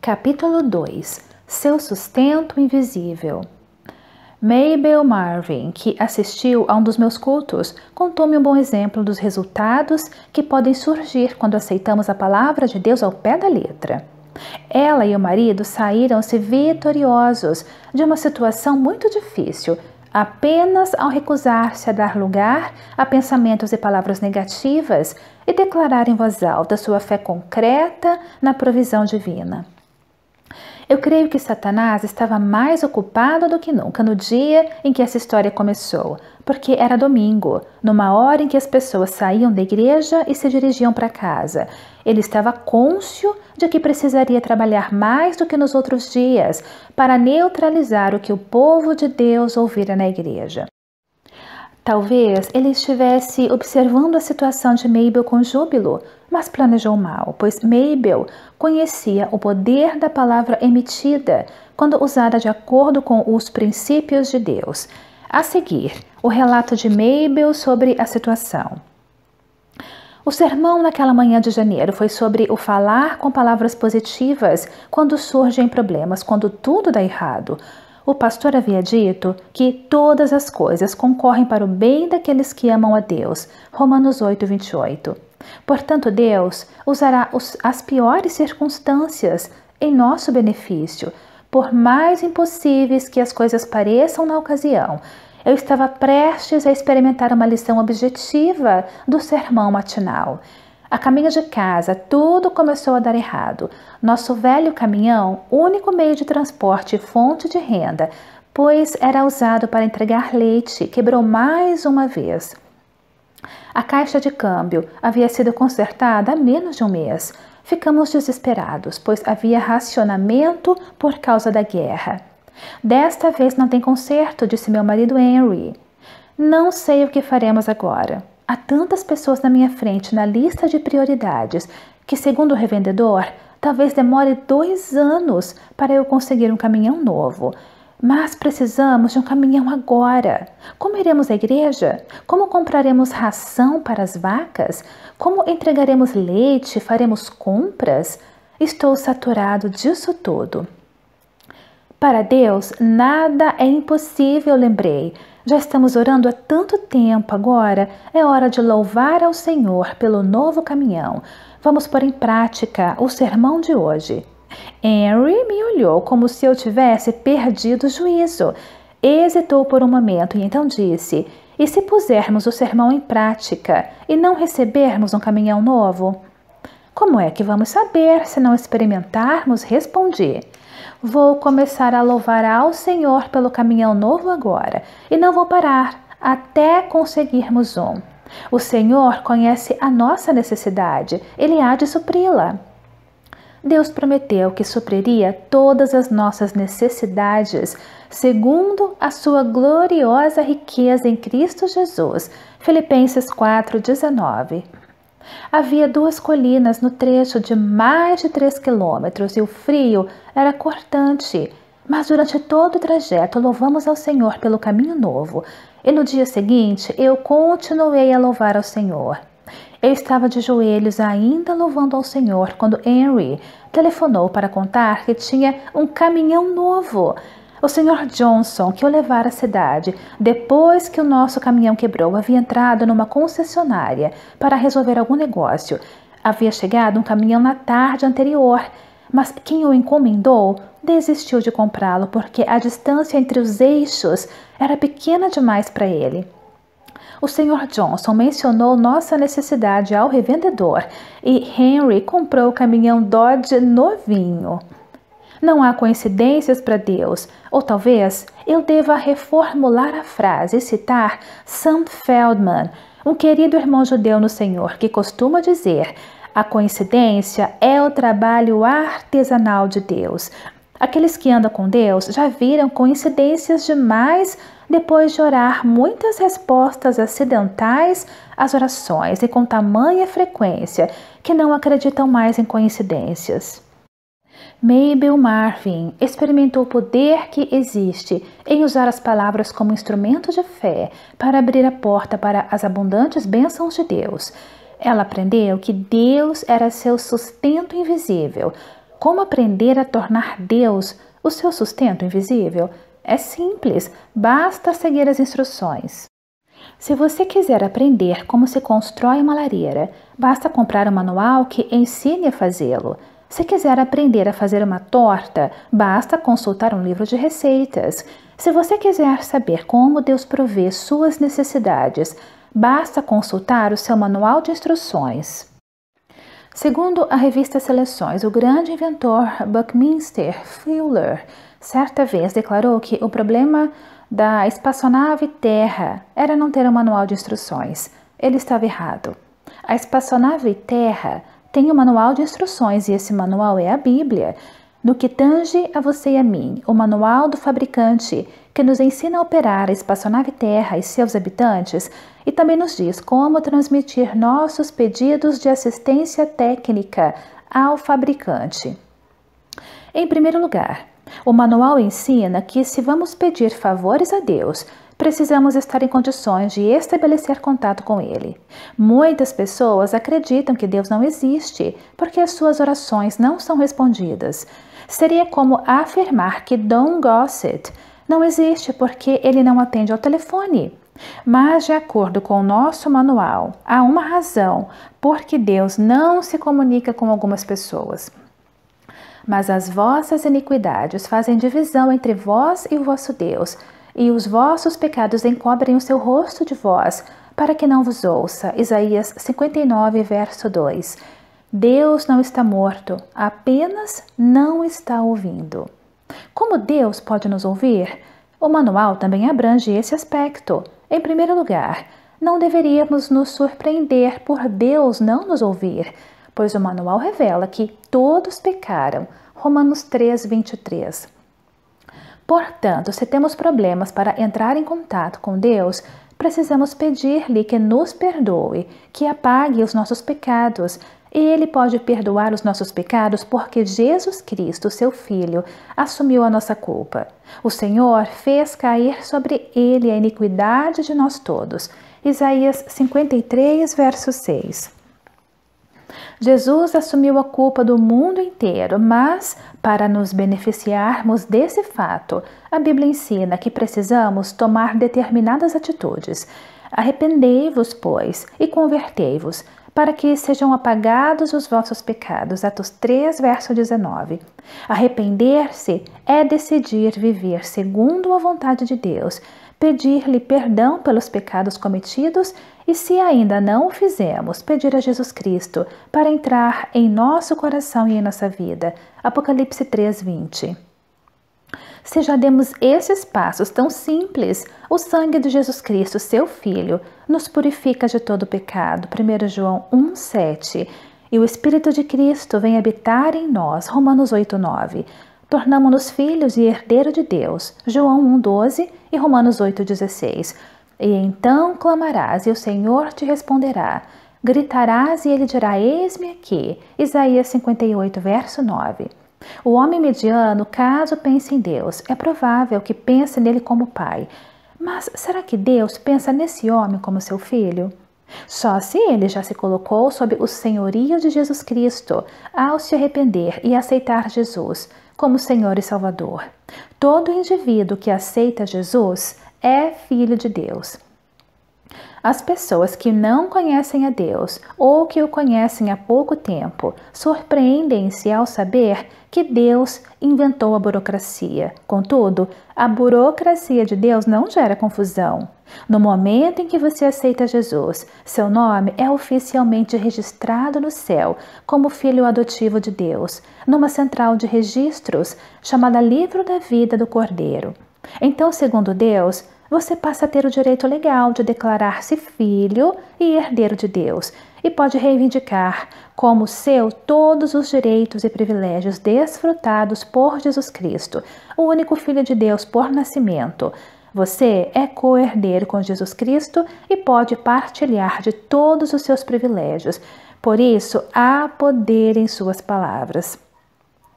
Capítulo 2 – Seu sustento invisível. Mabel Marvin, que assistiu a um dos meus cultos, contou-me um bom exemplo dos resultados que podem surgir quando aceitamos a palavra de Deus ao pé da letra. Ela e o marido saíram-se vitoriosos de uma situação muito difícil, apenas ao recusar-se a dar lugar a pensamentos e palavras negativas e declarar em voz alta sua fé concreta na provisão divina. Eu creio que Satanás estava mais ocupado do que nunca no dia em que essa história começou, porque era domingo, numa hora em que as pessoas saíam da igreja e se dirigiam para casa. Ele estava cônscio de que precisaria trabalhar mais do que nos outros dias para neutralizar o que o povo de Deus ouvira na igreja. Talvez ele estivesse observando a situação de Mabel com júbilo, mas planejou mal, pois Mabel conhecia o poder da palavra emitida quando usada de acordo com os princípios de Deus. A seguir, o relato de Mabel sobre a situação. O sermão naquela manhã de janeiro foi sobre o falar com palavras positivas quando surgem problemas, quando tudo dá errado. O pastor havia dito que todas as coisas concorrem para o bem daqueles que amam a Deus. Romanos 8:28. Portanto, Deus usará as piores circunstâncias em nosso benefício, por mais impossíveis que as coisas pareçam na ocasião. Eu estava prestes a experimentar uma lição objetiva do sermão matinal. A caminho de casa, tudo começou a dar errado. Nosso velho caminhão, único meio de transporte e fonte de renda, pois era usado para entregar leite, quebrou mais uma vez. A caixa de câmbio havia sido consertada há menos de um mês. Ficamos desesperados, pois havia racionamento por causa da guerra. Desta vez não tem conserto, disse meu marido Henry. Não sei o que faremos agora. Há tantas pessoas na minha frente na lista de prioridades que, segundo o revendedor, talvez demore 2 anos para eu conseguir um caminhão novo. Mas precisamos de um caminhão agora. Como iremos à igreja? Como compraremos ração para as vacas? Como entregaremos leite? Faremos compras? Estou saturado disso tudo. Para Deus, nada é impossível, lembrei. Já estamos orando há tanto tempo, agora é hora de louvar ao Senhor pelo novo caminhão. Vamos pôr em prática o sermão de hoje. Henry me olhou como se eu tivesse perdido o juízo. Hesitou por um momento e então disse: e se pusermos o sermão em prática e não recebermos um caminhão novo? Como é que vamos saber se não experimentarmos? Respondi. Vou começar a louvar ao Senhor pelo caminhão novo agora e não vou parar até conseguirmos um. O Senhor conhece a nossa necessidade, Ele há de supri-la. Deus prometeu que supriria todas as nossas necessidades segundo a sua gloriosa riqueza em Cristo Jesus. Filipenses 4:19. Havia 2 colinas no trecho de mais de 3 quilômetros e o frio era cortante. Mas durante todo o trajeto louvamos ao Senhor pelo caminho novo. E no dia seguinte eu continuei a louvar ao Senhor. Eu estava de joelhos ainda louvando ao Senhor quando Henry telefonou para contar que tinha um caminhão novo. O Sr. Johnson, que o levara à cidade, depois que o nosso caminhão quebrou, havia entrado numa concessionária para resolver algum negócio. Havia chegado um caminhão na tarde anterior, mas quem o encomendou desistiu de comprá-lo porque a distância entre os eixos era pequena demais para ele. O Sr. Johnson mencionou nossa necessidade ao revendedor e Henry comprou o caminhão Dodge novinho. Não há coincidências para Deus, ou talvez eu deva reformular a frase e citar Sam Feldman, um querido irmão judeu no Senhor, que costuma dizer: a coincidência é o trabalho artesanal de Deus. Aqueles que andam com Deus já viram coincidências demais depois de orar muitas respostas acidentais às orações e com tamanha frequência que não acreditam mais em coincidências. Mabel Marvin experimentou o poder que existe em usar as palavras como instrumento de fé para abrir a porta para as abundantes bênçãos de Deus. Ela aprendeu que Deus era seu sustento invisível. Como aprender a tornar Deus o seu sustento invisível? É simples, basta seguir as instruções. Se você quiser aprender como se constrói uma lareira, basta comprar um manual que ensine a fazê-lo. Se quiser aprender a fazer uma torta, basta consultar um livro de receitas. Se você quiser saber como Deus provê suas necessidades, basta consultar o seu manual de instruções. Segundo a revista Seleções, o grande inventor Buckminster Fuller certa vez declarou que o problema da espaçonave Terra era não ter um manual de instruções. Ele estava errado. A espaçonave Terra tem um manual de instruções e esse manual é a Bíblia. No que tange a você e a mim, o manual do fabricante que nos ensina a operar a espaçonave Terra e seus habitantes e também nos diz como transmitir nossos pedidos de assistência técnica ao fabricante. Em primeiro lugar, o manual ensina que se vamos pedir favores a Deus, precisamos estar em condições de estabelecer contato com Ele. Muitas pessoas acreditam que Deus não existe porque as suas orações não são respondidas. Seria como afirmar que Don Gossett não existe porque ele não atende ao telefone. Mas, de acordo com o nosso manual, há uma razão por que Deus não se comunica com algumas pessoas. Mas as vossas iniquidades fazem divisão entre vós e o vosso Deus, e os vossos pecados encobrem o seu rosto de vós, para que não vos ouça. Isaías 59, verso 2. Deus não está morto, apenas não está ouvindo. Como Deus pode nos ouvir? O manual também abrange esse aspecto. Em primeiro lugar, não deveríamos nos surpreender por Deus não nos ouvir, pois o manual revela que todos pecaram. Romanos 3, 23. Portanto, se temos problemas para entrar em contato com Deus, precisamos pedir-lhe que nos perdoe, que apague os nossos pecados. E Ele pode perdoar os nossos pecados porque Jesus Cristo, seu Filho, assumiu a nossa culpa. O Senhor fez cair sobre Ele a iniquidade de nós todos. Isaías 53, verso 6. Jesus assumiu a culpa do mundo inteiro, mas, para nos beneficiarmos desse fato, a Bíblia ensina que precisamos tomar determinadas atitudes. Arrependei-vos, pois, e convertei-vos, para que sejam apagados os vossos pecados. Atos 3, verso 19. Arrepender-se é decidir viver segundo a vontade de Deus, pedir-lhe perdão pelos pecados cometidos e, se ainda não o fizemos, pedir a Jesus Cristo para entrar em nosso coração e em nossa vida. Apocalipse 3, 20. Se já demos esses passos tão simples, o sangue de Jesus Cristo, seu Filho, nos purifica de todo pecado. 1 João 1, 7. E o Espírito de Cristo vem habitar em nós. Romanos 8, 9. Tornamo-nos filhos e herdeiro de Deus. João 1, 12 e Romanos 8, 16. E então clamarás e o Senhor te responderá. Gritarás e ele dirá, eis-me aqui. Isaías 58, verso 9. O homem mediano, caso pense em Deus, é provável que pense nele como pai. Mas será que Deus pensa nesse homem como seu filho? Só se ele já se colocou sob o senhorio de Jesus Cristo, ao se arrepender e aceitar Jesus como Senhor e Salvador. Todo indivíduo que aceita Jesus é filho de Deus. As pessoas que não conhecem a Deus ou que o conhecem há pouco tempo surpreendem-se ao saber que Deus inventou a burocracia. Contudo, a burocracia de Deus não gera confusão. No momento em que você aceita Jesus, seu nome é oficialmente registrado no céu como filho adotivo de Deus, numa central de registros chamada Livro da Vida do Cordeiro. Então, segundo Deus, você passa a ter o direito legal de declarar-se filho e herdeiro de Deus e pode reivindicar como seu todos os direitos e privilégios desfrutados por Jesus Cristo, o único Filho de Deus por nascimento. Você é co-herdeiro com Jesus Cristo e pode partilhar de todos os seus privilégios. Por isso, há poder em suas palavras.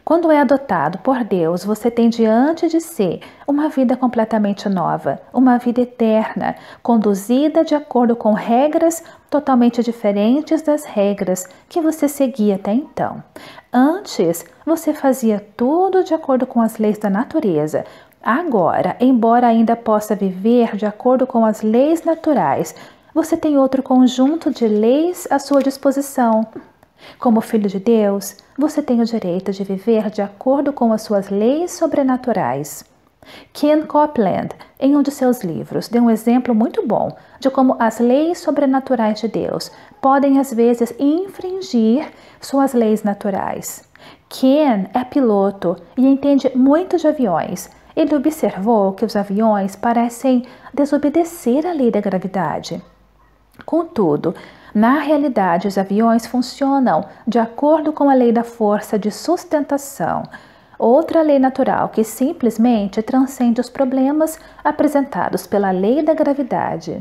Quando é adotado por Deus, você tem diante de si uma vida completamente nova, uma vida eterna, conduzida de acordo com regras totalmente diferentes das regras que você seguia até então. Antes, você fazia tudo de acordo com as leis da natureza. Agora, embora ainda possa viver de acordo com as leis naturais, você tem outro conjunto de leis à sua disposição. Como filho de Deus, você tem o direito de viver de acordo com as suas leis sobrenaturais. Ken Copeland, em um de seus livros, deu um exemplo muito bom de como as leis sobrenaturais de Deus podem às vezes infringir suas leis naturais. Ken é piloto e entende muito de aviões. Ele observou que os aviões parecem desobedecer à lei da gravidade. Contudo, na realidade, os aviões funcionam de acordo com a lei da força de sustentação, outra lei natural que simplesmente transcende os problemas apresentados pela lei da gravidade.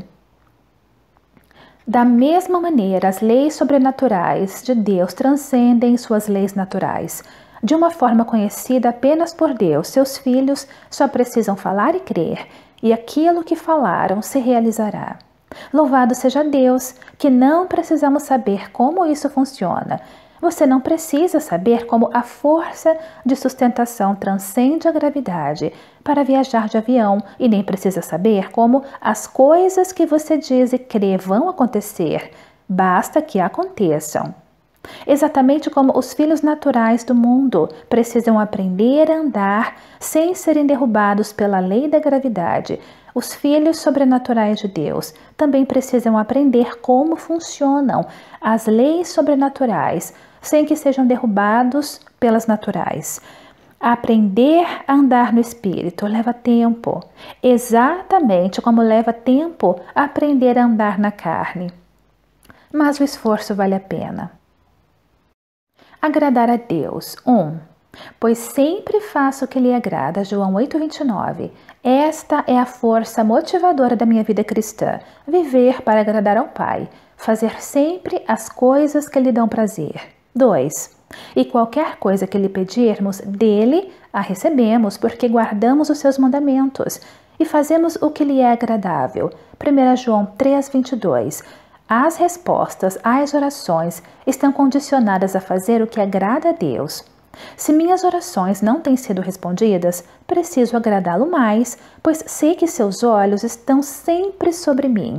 Da mesma maneira, as leis sobrenaturais de Deus transcendem suas leis naturais. De uma forma conhecida apenas por Deus, seus filhos só precisam falar e crer, e aquilo que falaram se realizará. Louvado seja Deus, que não precisamos saber como isso funciona. Você não precisa saber como a força de sustentação transcende a gravidade para viajar de avião e nem precisa saber como as coisas que você diz e crê vão acontecer. Basta que aconteçam. Exatamente como os filhos naturais do mundo precisam aprender a andar sem serem derrubados pela lei da gravidade, os filhos sobrenaturais de Deus também precisam aprender como funcionam as leis sobrenaturais sem que sejam derrubados pelas naturais. Aprender a andar no Espírito leva tempo, exatamente como leva tempo aprender a andar na carne. Mas o esforço vale a pena. Agradar a Deus. 1. Pois sempre faço o que lhe agrada, João 8,29. Esta é a força motivadora da minha vida cristã, viver para agradar ao Pai, fazer sempre as coisas que lhe dão prazer. 2. E qualquer coisa que lhe pedirmos, dele a recebemos, porque guardamos os seus mandamentos e fazemos o que lhe é agradável. 1 João 3,22. As respostas às orações estão condicionadas a fazer o que agrada a Deus. Se minhas orações não têm sido respondidas, preciso agradá-lo mais, pois sei que seus olhos estão sempre sobre mim.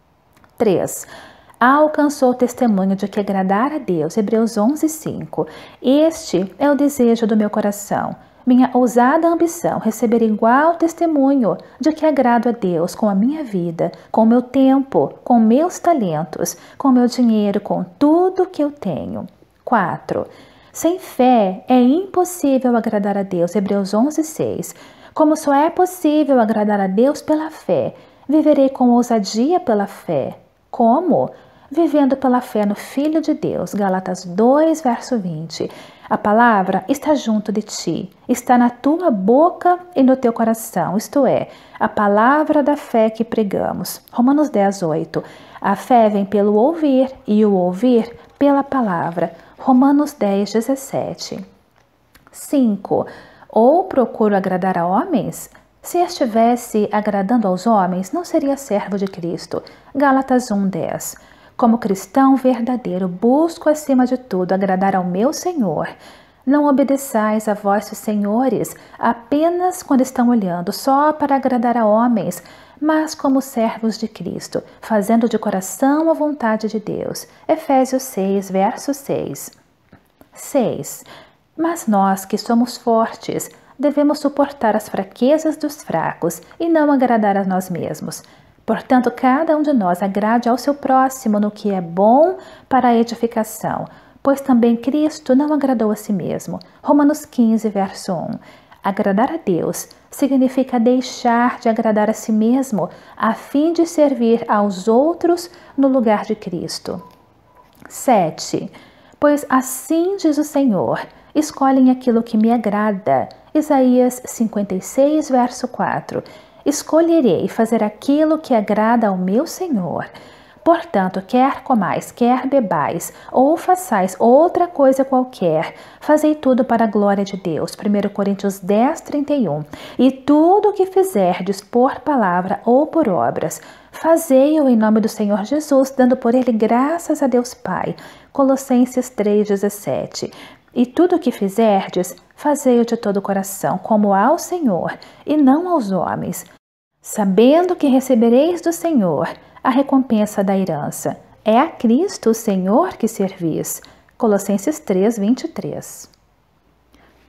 3. Alcançou o testemunho de que agradar a Deus, Hebreus 11:5. Este é o desejo do meu coração, minha ousada ambição, receber igual testemunho de que agrado a Deus com a minha vida, com o meu tempo, com meus talentos, com meu dinheiro, com tudo que eu tenho. 4. Sem fé é impossível agradar a Deus, Hebreus 11:6. Como só é possível agradar a Deus pela fé, viverei com ousadia pela fé. Como? Vivendo pela fé no Filho de Deus, Gálatas 2, verso 20. A palavra está junto de ti, está na tua boca e no teu coração, isto é, a palavra da fé que pregamos. Romanos 10, 8. A fé vem pelo ouvir e o ouvir pela palavra. Romanos 10, 17. 5. Ou procuro agradar a homens? Se estivesse agradando aos homens, não seria servo de Cristo. Gálatas 1, 10. Como cristão verdadeiro, busco acima de tudo agradar ao meu Senhor. Não obedeçais a vossos senhores apenas quando estão olhando só para agradar a homens, mas como servos de Cristo, fazendo de coração a vontade de Deus. Efésios 6, verso 6. 6. Mas nós que somos fortes, devemos suportar as fraquezas dos fracos e não agradar a nós mesmos. Portanto, cada um de nós agrade ao seu próximo no que é bom para a edificação, pois também Cristo não agradou a si mesmo. Romanos 15, verso 1. Agradar a Deus significa deixar de agradar a si mesmo, a fim de servir aos outros no lugar de Cristo. 7. Pois assim diz o Senhor, escolhem aquilo que me agrada. Isaías 56, verso 4. Escolherei fazer aquilo que agrada ao meu Senhor. Portanto, quer comais, quer bebais, ou façais outra coisa qualquer, fazei tudo para a glória de Deus. 1 Coríntios 10, 31. E tudo o que fizerdes por palavra ou por obras, fazei-o em nome do Senhor Jesus, dando por ele graças a Deus Pai. Colossenses 3, 17. E tudo o que fizerdes, fazei-o de todo o coração, como ao Senhor, e não aos homens, sabendo que recebereis do Senhor a recompensa da herança. É a Cristo o Senhor que servis. Colossenses 3, 23.